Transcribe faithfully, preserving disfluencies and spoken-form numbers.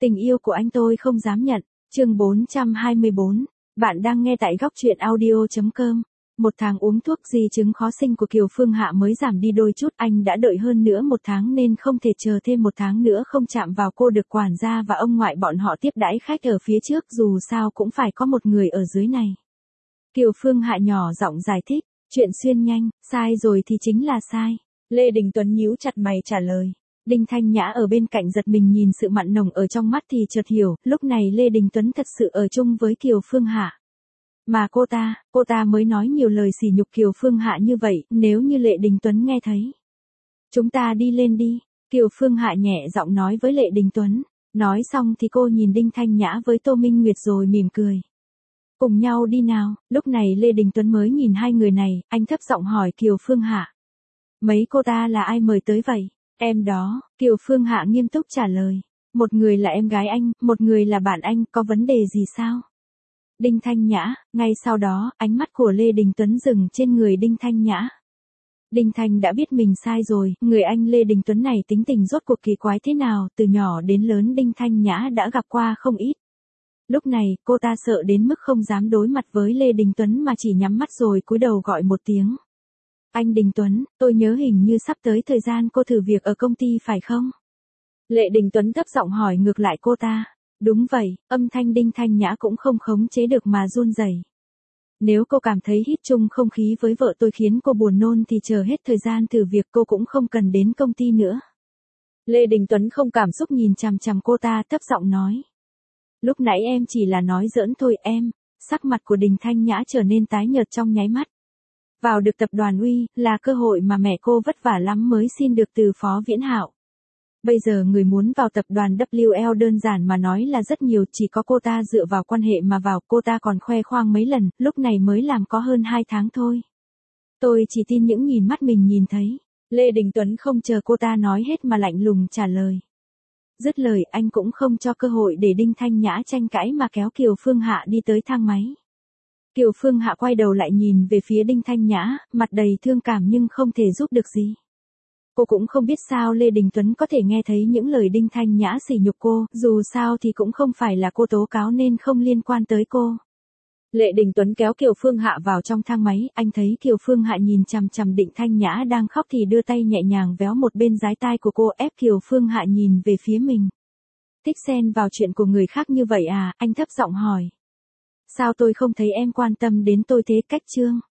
Tình yêu của anh tôi không dám nhận. Chương bốn trăm hai mươi bốn. Bạn đang nghe tại góc truyện audio chấm com. Một tháng uống thuốc di chứng khó sinh của Kiều Phương Hạ mới giảm đi đôi chút, anh đã đợi hơn nữa một tháng nên không thể chờ thêm một tháng nữa không chạm vào cô được quản gia và ông ngoại bọn họ tiếp đãi khách ở phía trước, dù sao cũng phải có một người ở dưới này. Kiều Phương Hạ nhỏ giọng giải thích, chuyện xuyên nhanh, sai rồi thì chính là sai. Lê Đình Tuấn nhíu chặt mày trả lời. Đinh Thanh Nhã ở bên cạnh giật mình nhìn sự mặn nồng ở trong mắt thì chợt hiểu, lúc này Lê Đình Tuấn thật sự ở chung với Kiều Phương Hạ. Mà cô ta, cô ta mới nói nhiều lời sỉ nhục Kiều Phương Hạ như vậy, nếu như Lê Đình Tuấn nghe thấy. Chúng ta đi lên đi, Kiều Phương Hạ nhẹ giọng nói với Lê Đình Tuấn. Nói xong thì cô nhìn Đinh Thanh Nhã với Tô Minh Nguyệt rồi mỉm cười. Cùng nhau đi nào, lúc này Lê Đình Tuấn mới nhìn hai người này, anh thấp giọng hỏi Kiều Phương Hạ. Mấy cô ta là ai mời tới vậy? Em đó, Kiều Phương Hạ nghiêm túc trả lời. Một người là em gái anh, một người là bạn anh, có vấn đề gì sao? Đinh Thanh Nhã, ngay sau đó, ánh mắt của Lê Đình Tuấn dừng trên người Đinh Thanh Nhã. Đinh Thanh đã biết mình sai rồi, người anh Lê Đình Tuấn này tính tình rốt cuộc kỳ quái thế nào, từ nhỏ đến lớn Đinh Thanh Nhã đã gặp qua không ít. Lúc này, cô ta sợ đến mức không dám đối mặt với Lê Đình Tuấn mà chỉ nhắm mắt rồi cúi đầu gọi một tiếng. Anh Đình Tuấn, tôi nhớ hình như sắp tới thời gian cô thử việc ở công ty phải không? Lê Đình Tuấn thấp giọng hỏi ngược lại cô ta. Đúng vậy, âm thanh Đinh Thanh Nhã cũng không khống chế được mà run rẩy. Nếu cô cảm thấy hít chung không khí với vợ tôi khiến cô buồn nôn thì chờ hết thời gian thử việc cô cũng không cần đến công ty nữa. Lê Đình Tuấn không cảm xúc nhìn chằm chằm cô ta thấp giọng nói. Lúc nãy em chỉ là nói giỡn thôi em, sắc mặt của Đinh Thanh Nhã trở nên tái nhợt trong nháy mắt. Vào được tập đoàn Uy, là cơ hội mà mẹ cô vất vả lắm mới xin được từ Phó Viễn Hạo. Bây giờ người muốn vào tập đoàn W L đơn giản mà nói là rất nhiều, chỉ có cô ta dựa vào quan hệ mà vào, cô ta còn khoe khoang mấy lần, lúc này mới làm có hơn hai tháng thôi. Tôi chỉ tin những nhìn mắt mình nhìn thấy. Lê Đình Tuấn không chờ cô ta nói hết mà lạnh lùng trả lời. Dứt lời anh cũng không cho cơ hội để Đinh Thanh Nhã tranh cãi mà kéo Kiều Phương Hạ đi tới thang máy. Kiều Phương Hạ quay đầu lại nhìn về phía Đinh Thanh Nhã, mặt đầy thương cảm nhưng không thể giúp được gì. Cô cũng không biết sao Lê Đình Tuấn có thể nghe thấy những lời Đinh Thanh Nhã sỉ nhục cô, dù sao thì cũng không phải là cô tố cáo nên không liên quan tới cô. Lê Đình Tuấn kéo Kiều Phương Hạ vào trong thang máy, anh thấy Kiều Phương Hạ nhìn chằm chằm Đinh Thanh Nhã đang khóc thì đưa tay nhẹ nhàng véo một bên dái tai của cô, ép Kiều Phương Hạ nhìn về phía mình. Thích xen vào chuyện của người khác như vậy à, anh thấp giọng hỏi. Sao tôi không thấy em quan tâm đến tôi thế cách Trương?